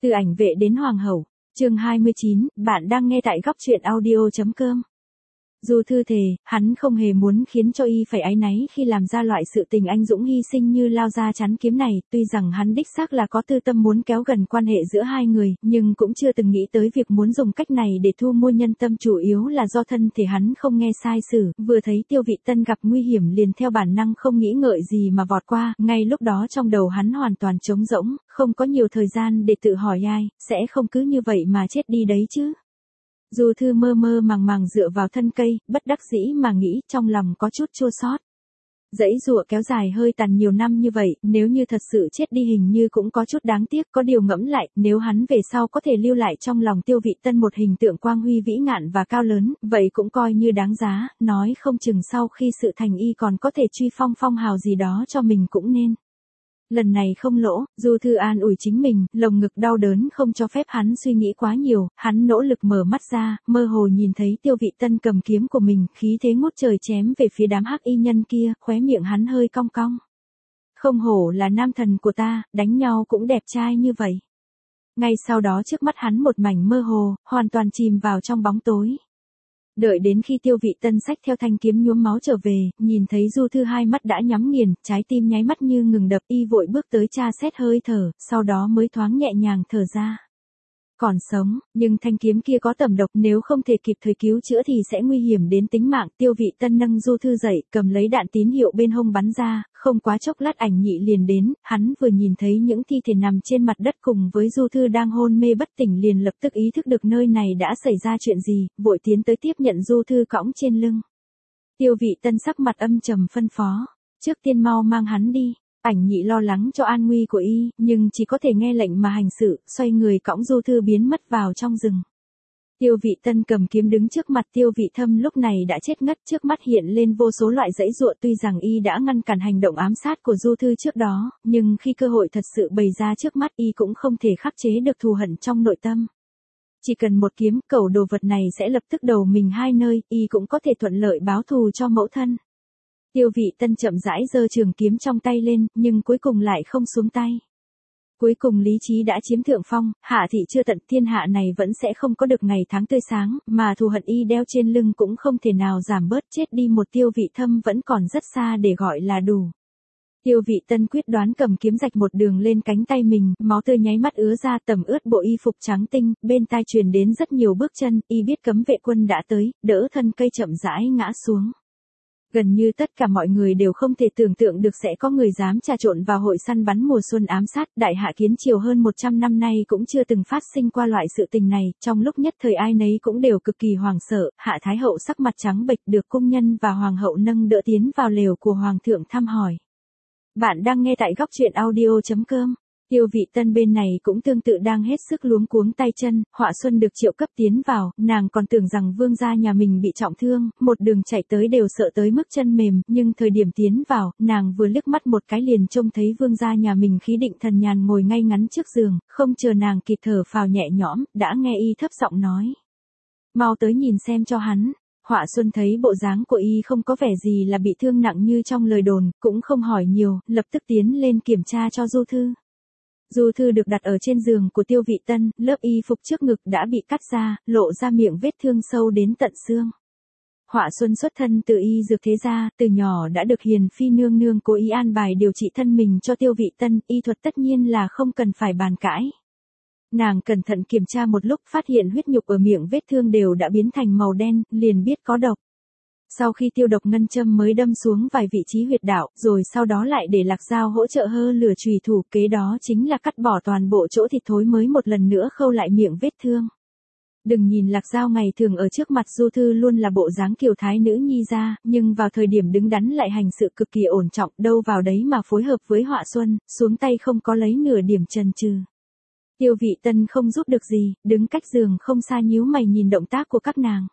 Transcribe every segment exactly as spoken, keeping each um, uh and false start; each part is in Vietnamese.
Từ ảnh vệ đến hoàng hậu, chương hai mươi chín, bạn đang nghe tại góc truyện audio.com. Du Thư thề, hắn không hề muốn khiến cho y phải áy náy khi làm ra loại sự tình anh dũng hy sinh như lao ra chắn kiếm này, tuy rằng hắn đích xác là có tư tâm muốn kéo gần quan hệ giữa hai người, nhưng cũng chưa từng nghĩ tới việc muốn dùng cách này để thu mua nhân tâm, chủ yếu là do thân thể hắn không nghe sai sử, vừa thấy Tiêu Vị Tân gặp nguy hiểm liền theo bản năng không nghĩ ngợi gì mà vọt qua, ngay lúc đó trong đầu hắn hoàn toàn trống rỗng, không có nhiều thời gian để tự hỏi ai, sẽ không cứ như vậy mà chết đi đấy chứ. Du Thư mơ mơ màng màng dựa vào thân cây, bất đắc dĩ mà nghĩ, trong lòng có chút chua xót. Dãy dụa kéo dài hơi tàn nhiều năm như vậy, nếu như thật sự chết đi hình như cũng có chút đáng tiếc, có điều ngẫm lại, nếu hắn về sau có thể lưu lại trong lòng Tiêu Vị Tân một hình tượng quang huy vĩ ngạn và cao lớn, vậy cũng coi như đáng giá, nói không chừng sau khi sự thành y còn có thể truy phong phong hào gì đó cho mình cũng nên. Lần này không lỗ, Du Thư an ủi chính mình, lồng ngực đau đớn không cho phép hắn suy nghĩ quá nhiều, hắn nỗ lực mở mắt ra, mơ hồ nhìn thấy Tiêu Vị Tân cầm kiếm của mình, khí thế ngút trời chém về phía đám hắc y nhân kia, khóe miệng hắn hơi cong cong. Không hổ là nam thần của ta, đánh nhau cũng đẹp trai như vậy. Ngay sau đó trước mắt hắn một mảnh mơ hồ, hoàn toàn chìm vào trong bóng tối. Đợi đến khi Tiêu Vị Tân xách theo thanh kiếm nhuốm máu trở về, nhìn thấy Du Thư hai mắt đã nhắm nghiền, trái tim nháy mắt như ngừng đập, y vội bước tới tra xét hơi thở, sau đó mới thoáng nhẹ nhàng thở ra. Còn sống, nhưng thanh kiếm kia có tẩm độc, nếu không thể kịp thời cứu chữa thì sẽ nguy hiểm đến tính mạng. Tiêu Vị Tân nâng Du Thư dậy, cầm lấy đạn tín hiệu bên hông bắn ra, không quá chốc lát Ảnh Nhị liền đến, hắn vừa nhìn thấy những thi thể nằm trên mặt đất cùng với Du Thư đang hôn mê bất tỉnh liền lập tức ý thức được nơi này đã xảy ra chuyện gì, vội tiến tới tiếp nhận Du Thư cõng trên lưng. Tiêu Vị Tân sắc mặt âm trầm phân phó, trước tiên mau mang hắn đi. Ảnh Nhị lo lắng cho an nguy của y, nhưng chỉ có thể nghe lệnh mà hành sự, xoay người cõng Du Thư biến mất vào trong rừng. Tiêu Vị Tân cầm kiếm đứng trước mặt Tiêu Vị Thâm lúc này đã chết ngất, trước mắt hiện lên vô số loại dãy dụa, tuy rằng y đã ngăn cản hành động ám sát của Du Thư trước đó, nhưng khi cơ hội thật sự bày ra trước mắt y cũng không thể khắc chế được thù hận trong nội tâm. Chỉ cần một kiếm, cẩu đồ vật này sẽ lập tức đầu mình hai nơi, y cũng có thể thuận lợi báo thù cho mẫu thân. Tiêu Vị Tân chậm rãi giơ trường kiếm trong tay lên, nhưng cuối cùng lại không xuống tay. Cuối cùng lý trí đã chiếm thượng phong, hạ thị chưa tận, thiên hạ này vẫn sẽ không có được ngày tháng tươi sáng, mà thù hận y đeo trên lưng cũng không thể nào giảm bớt, chết đi một Tiêu Vị Thâm vẫn còn rất xa để gọi là đủ. Tiêu Vị Tân quyết đoán cầm kiếm rạch một đường lên cánh tay mình, máu tươi nháy mắt ứa ra, tẩm ướt bộ y phục trắng tinh, bên tai truyền đến rất nhiều bước chân, y biết cấm vệ quân đã tới, đỡ thân cây chậm rãi ngã xuống. Gần như tất cả mọi người đều không thể tưởng tượng được sẽ có người dám trà trộn vào hội săn bắn mùa xuân ám sát, đại hạ kiến triều hơn một trăm năm nay cũng chưa từng phát sinh qua loại sự tình này, trong lúc nhất thời ai nấy cũng đều cực kỳ hoảng sợ, hạ thái hậu sắc mặt trắng bệch được cung nhân và hoàng hậu nâng đỡ tiến vào lều của hoàng thượng thăm hỏi. Bạn đang nghe tại góc truyện audio.com. Tiêu Vị Tân bên này cũng tương tự đang hết sức luống cuống tay chân, Họa Xuân được triệu cấp tiến vào, nàng còn tưởng rằng vương gia nhà mình bị trọng thương, một đường chạy tới đều sợ tới mức chân mềm, nhưng thời điểm tiến vào, nàng vừa liếc mắt một cái liền trông thấy vương gia nhà mình khí định thần nhàn ngồi ngay ngắn trước giường, không chờ nàng kịp thở phào nhẹ nhõm, đã nghe y thấp giọng nói. Mau tới nhìn xem cho hắn. Họa Xuân thấy bộ dáng của y không có vẻ gì là bị thương nặng như trong lời đồn, cũng không hỏi nhiều, lập tức tiến lên kiểm tra cho Du Thư. Du Thư được đặt ở trên giường của Tiêu Vị Tân, lớp y phục trước ngực đã bị cắt ra, lộ ra miệng vết thương sâu đến tận xương. Họa Xuân xuất thân từ y dược thế gia, từ nhỏ đã được hiền phi nương nương cố ý an bài điều trị thân mình cho Tiêu Vị Tân, y thuật tất nhiên là không cần phải bàn cãi. Nàng cẩn thận kiểm tra một lúc, phát hiện huyết nhục ở miệng vết thương đều đã biến thành màu đen, liền biết có độc. Sau khi tiêu độc ngân châm mới đâm xuống vài vị trí huyệt đạo, rồi sau đó lại để Lạc Dao hỗ trợ hơ lửa chùy thủ, kế đó chính là cắt bỏ toàn bộ chỗ thịt thối mới một lần nữa khâu lại miệng vết thương. Đừng nhìn Lạc Dao ngày thường ở trước mặt Du Thư luôn là bộ dáng kiều thái nữ nhi ra, nhưng vào thời điểm đứng đắn lại hành sự cực kỳ ổn trọng, đâu vào đấy mà phối hợp với Họa Xuân, xuống tay không có lấy nửa điểm chần chừ. Tiêu Vị Tân không giúp được gì, đứng cách giường không xa nhíu mày nhìn động tác của các nàng.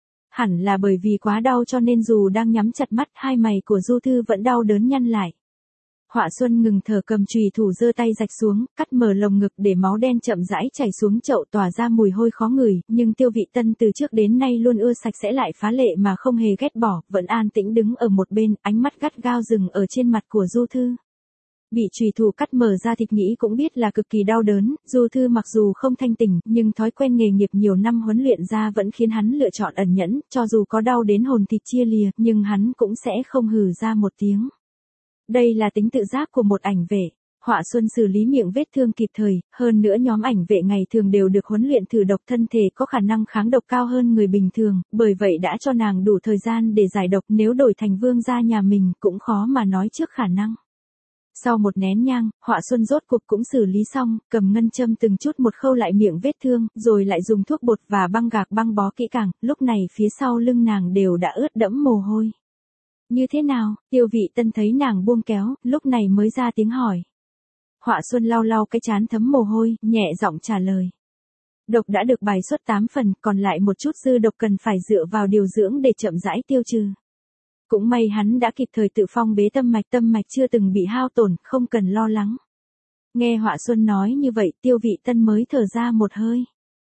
Hẳn là bởi vì quá đau cho nên dù đang nhắm chặt mắt, hai mày của Du Thư vẫn đau đớn nhăn lại. Họa Xuân ngừng thở, cầm chùy thủ giơ tay rạch xuống, cắt mở lồng ngực để máu đen chậm rãi chảy xuống chậu tỏa ra mùi hôi khó ngửi, nhưng Tiêu Vị Tân từ trước đến nay luôn ưa sạch sẽ lại phá lệ mà không hề ghét bỏ, vẫn an tĩnh đứng ở một bên, ánh mắt gắt gao dừng ở trên mặt của Du Thư. Bị chùy thủ cắt mở ra thịt nghĩ cũng biết là cực kỳ đau đớn, Du Thư mặc dù không thanh tỉnh, nhưng thói quen nghề nghiệp nhiều năm huấn luyện ra vẫn khiến hắn lựa chọn ẩn nhẫn, cho dù có đau đến hồn thịt chia lìa, nhưng hắn cũng sẽ không hừ ra một tiếng. Đây là tính tự giác của một ảnh vệ. Họa Xuân xử lý miệng vết thương kịp thời, hơn nữa nhóm ảnh vệ ngày thường đều được huấn luyện thử độc, thân thể có khả năng kháng độc cao hơn người bình thường, bởi vậy đã cho nàng đủ thời gian để giải độc, nếu đổi thành vương gia nhà mình cũng khó mà nói trước khả năng. Sau một nén nhang, Họa Xuân rốt cuộc cũng xử lý xong, cầm ngân châm từng chút một khâu lại miệng vết thương, rồi lại dùng thuốc bột và băng gạc băng bó kỹ càng, lúc này phía sau lưng nàng đều đã ướt đẫm mồ hôi. Như thế nào? Tiêu Vị Tân thấy nàng buông kéo, lúc này mới ra tiếng hỏi. Họa Xuân lau lau cái trán thấm mồ hôi, nhẹ giọng trả lời. Độc đã được bài xuất tám phần, còn lại một chút dư độc cần phải dựa vào điều dưỡng để chậm rãi tiêu trừ. Cũng may hắn đã kịp thời tự phong bế tâm mạch, tâm mạch chưa từng bị hao tổn, không cần lo lắng. Nghe Họa Xuân nói như vậy, Tiêu Vị Tân mới thở ra một hơi.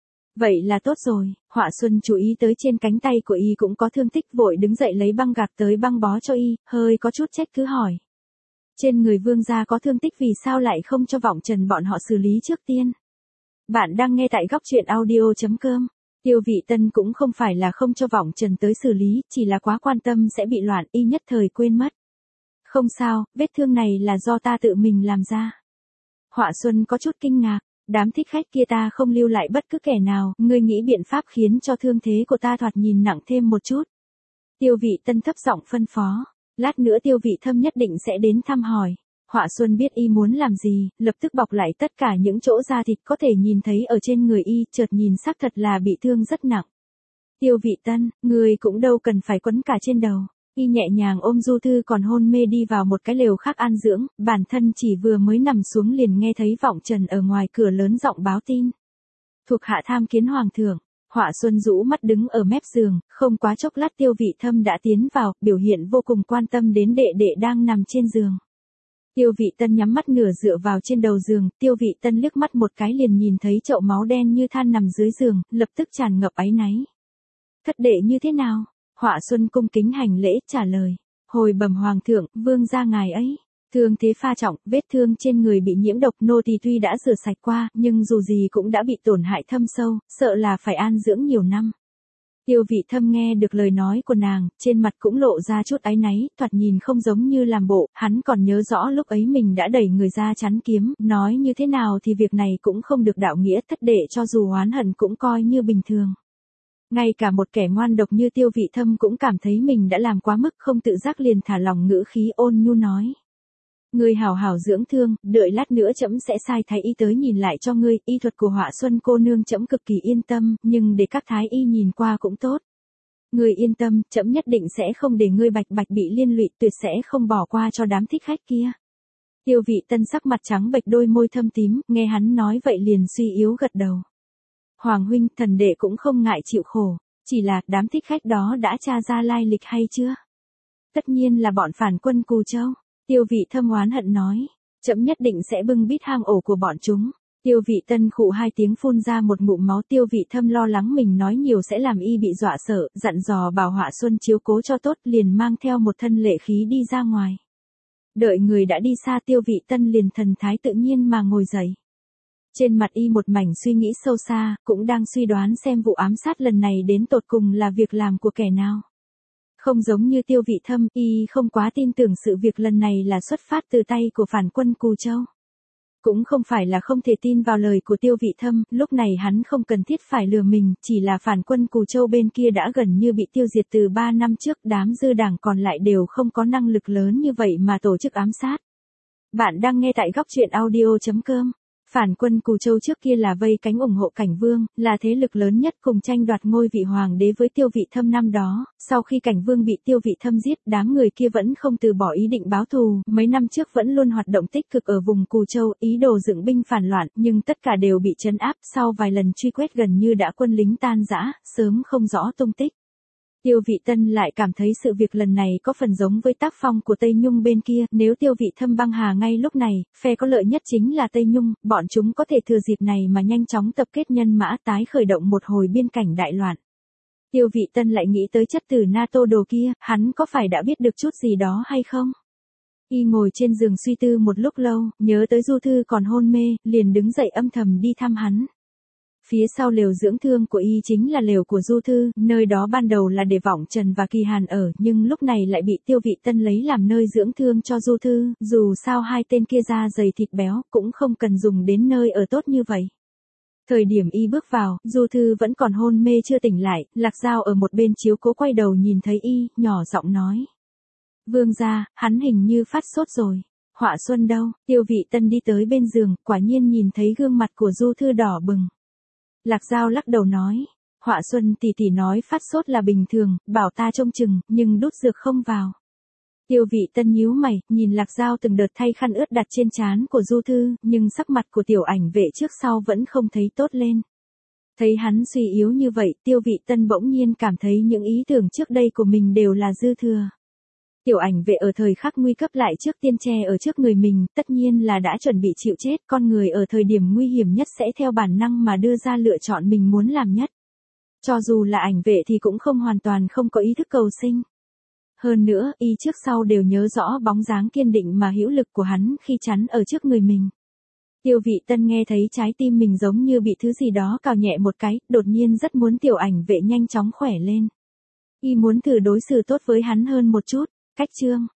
Vậy là tốt rồi. Họa Xuân chú ý tới trên cánh tay của y cũng có thương tích, vội đứng dậy lấy băng gạc tới băng bó cho y, hơi có chút trách cứ hỏi. Trên người vương gia có thương tích vì sao lại không cho Vọng Trần bọn họ xử lý trước tiên? Bạn đang nghe tại góc truyện audio chấm com. Tiêu Vị Tân cũng không phải là không cho Vọng Trần tới xử lý, chỉ là quá quan tâm sẽ bị loạn, y nhất thời quên mất. Không sao, vết thương này là do ta tự mình làm ra. Họa Xuân có chút kinh ngạc, đám thích khách kia ta không lưu lại bất cứ kẻ nào, ngươi nghĩ biện pháp khiến cho thương thế của ta thoạt nhìn nặng thêm một chút. Tiêu Vị Tân thấp giọng phân phó, lát nữa Tiêu Vị Thâm nhất định sẽ đến thăm hỏi. Họa Xuân biết y muốn làm gì, lập tức bọc lại tất cả những chỗ da thịt có thể nhìn thấy ở trên người y, chợt nhìn xác thật là bị thương rất nặng. Tiêu Vị Tân, người cũng đâu cần phải quấn cả trên đầu. Y nhẹ nhàng ôm Du Thư còn hôn mê đi vào một cái lều khác an dưỡng, bản thân chỉ vừa mới nằm xuống liền nghe thấy Vọng Trần ở ngoài cửa lớn giọng báo tin. Thuộc hạ tham kiến hoàng thượng. Họa Xuân rũ mắt đứng ở mép giường, không quá chốc lát Tiêu Vị Thâm đã tiến vào, biểu hiện vô cùng quan tâm đến đệ đệ đang nằm trên giường. Tiêu Vị Tân nhắm mắt nửa dựa vào trên đầu giường, Tiêu Vị Tân liếc mắt một cái liền nhìn thấy chậu máu đen như than nằm dưới giường, lập tức tràn ngập áy náy. Thất đệ như thế nào? Họa Xuân cung kính hành lễ, trả lời. Hồi bẩm hoàng thượng, vương gia ngài ấy. Thương thế pha trọng, vết thương trên người bị nhiễm độc, nô tỳ tuy đã rửa sạch qua, nhưng dù gì cũng đã bị tổn hại thâm sâu, sợ là phải an dưỡng nhiều năm. Tiêu Vị Thâm nghe được lời nói của nàng, trên mặt cũng lộ ra chút áy náy, thoạt nhìn không giống như làm bộ, hắn còn nhớ rõ lúc ấy mình đã đẩy người ra chắn kiếm, nói như thế nào thì việc này cũng không được đạo nghĩa, thất đệ cho dù oán hận cũng coi như bình thường. Ngay cả một kẻ ngoan độc như Tiêu Vị Thâm cũng cảm thấy mình đã làm quá mức, không tự giác liền thả lòng ngữ khí, ôn nhu nói. Ngươi hảo hảo dưỡng thương, đợi lát nữa trẫm sẽ sai thái y tới nhìn lại cho ngươi, y thuật của Họa Xuân cô nương trẫm cực kỳ yên tâm, nhưng để các thái y nhìn qua cũng tốt. Ngươi yên tâm, trẫm nhất định sẽ không để ngươi bạch bạch bị liên lụy, tuyệt sẽ không bỏ qua cho đám thích khách kia. Tiêu Vị Tân sắc mặt trắng bệch, đôi môi thâm tím, nghe hắn nói vậy liền suy yếu gật đầu. Hoàng huynh, thần đệ cũng không ngại chịu khổ, chỉ là đám thích khách đó đã tra ra lai lịch hay chưa? Tất nhiên là bọn phản quân Cù Châu. Tiêu Vị Thâm oán hận nói, trẫm nhất định sẽ bưng bít hang ổ của bọn chúng. Tiêu Vị Tân khụ hai tiếng phun ra một ngụm máu. Tiêu Vị Thâm lo lắng mình nói nhiều sẽ làm y bị dọa sợ, dặn dò bảo Họa Xuân chiếu cố cho tốt, liền mang theo một thân lệ khí đi ra ngoài. Đợi người đã đi xa, Tiêu Vị Tân liền thần thái tự nhiên mà ngồi dậy. Trên mặt y một mảnh suy nghĩ sâu xa, cũng đang suy đoán xem vụ ám sát lần này đến tột cùng là việc làm của kẻ nào. Không giống như Tiêu Vị Thâm, y không quá tin tưởng sự việc lần này là xuất phát từ tay của phản quân Cù Châu. Cũng không phải là không thể tin vào lời của Tiêu Vị Thâm, lúc này hắn không cần thiết phải lừa mình, chỉ là phản quân Cù Châu bên kia đã gần như bị tiêu diệt từ ba năm trước, đám dư đảng còn lại đều không có năng lực lớn như vậy mà tổ chức ám sát. Bạn đang nghe tại góc truyện audio chấm com. Phản quân Cù Châu trước kia là vây cánh ủng hộ Cảnh Vương, là thế lực lớn nhất cùng tranh đoạt ngôi vị hoàng đế với Tiêu Vị Thâm năm đó. Sau khi Cảnh Vương bị Tiêu Vị Thâm giết, đám người kia vẫn không từ bỏ ý định báo thù, mấy năm trước vẫn luôn hoạt động tích cực ở vùng Cù Châu, ý đồ dựng binh phản loạn, nhưng tất cả đều bị trấn áp, sau vài lần truy quét gần như đã quân lính tan rã, sớm không rõ tung tích. Tiêu Vị Tân lại cảm thấy sự việc lần này có phần giống với tác phong của Tây Nhung bên kia, nếu Tiêu Vị Thâm băng hà ngay lúc này, phe có lợi nhất chính là Tây Nhung, bọn chúng có thể thừa dịp này mà nhanh chóng tập kết nhân mã, tái khởi động một hồi biên cảnh đại loạn. Tiêu Vị Tân lại nghĩ tới chất tử NATO đồ kia, hắn có phải đã biết được chút gì đó hay không? Y ngồi trên giường suy tư một lúc lâu, nhớ tới Du Thư còn hôn mê, liền đứng dậy âm thầm đi thăm hắn. Phía sau lều dưỡng thương của Y chính là lều của Du Thư, nơi đó ban đầu là để Vọng Trần và Kỳ Hàn ở, nhưng lúc này lại bị Tiêu Vị Tân lấy làm nơi dưỡng thương cho Du Thư, dù sao hai tên kia da dày thịt béo, cũng không cần dùng đến nơi ở tốt như vậy. Thời điểm Y bước vào, Du Thư vẫn còn hôn mê chưa tỉnh lại, Lạc Dao ở một bên chiếu cố quay đầu nhìn thấy Y, nhỏ giọng nói. Vương gia, hắn hình như phát sốt rồi. Họa Xuân đâu? Tiêu Vị Tân đi tới bên giường, quả nhiên nhìn thấy gương mặt của Du Thư đỏ bừng. Lạc Dao lắc đầu nói. Họa Xuân tỷ tỷ nói phát sốt là bình thường, bảo ta trông chừng, nhưng đút dược không vào. Tiêu Vị Tân nhíu mày, nhìn Lạc Dao từng đợt thay khăn ướt đặt trên trán của Du Thư, nhưng sắc mặt của tiểu ảnh vệ trước sau vẫn không thấy tốt lên. Thấy hắn suy yếu như vậy, Tiêu Vị Tân bỗng nhiên cảm thấy những ý tưởng trước đây của mình đều là dư thừa. Tiểu ảnh vệ ở thời khắc nguy cấp lại trước tiên che ở trước người mình, tất nhiên là đã chuẩn bị chịu chết, con người ở thời điểm nguy hiểm nhất sẽ theo bản năng mà đưa ra lựa chọn mình muốn làm nhất. Cho dù là ảnh vệ thì cũng không hoàn toàn không có ý thức cầu sinh. Hơn nữa, Y trước sau đều nhớ rõ bóng dáng kiên định mà hữu lực của hắn khi chắn ở trước người mình. Tiêu Vị Tân nghe thấy trái tim mình giống như bị thứ gì đó cào nhẹ một cái, đột nhiên rất muốn tiểu ảnh vệ nhanh chóng khỏe lên. Y muốn thử đối xử tốt với hắn hơn một chút. Cách chương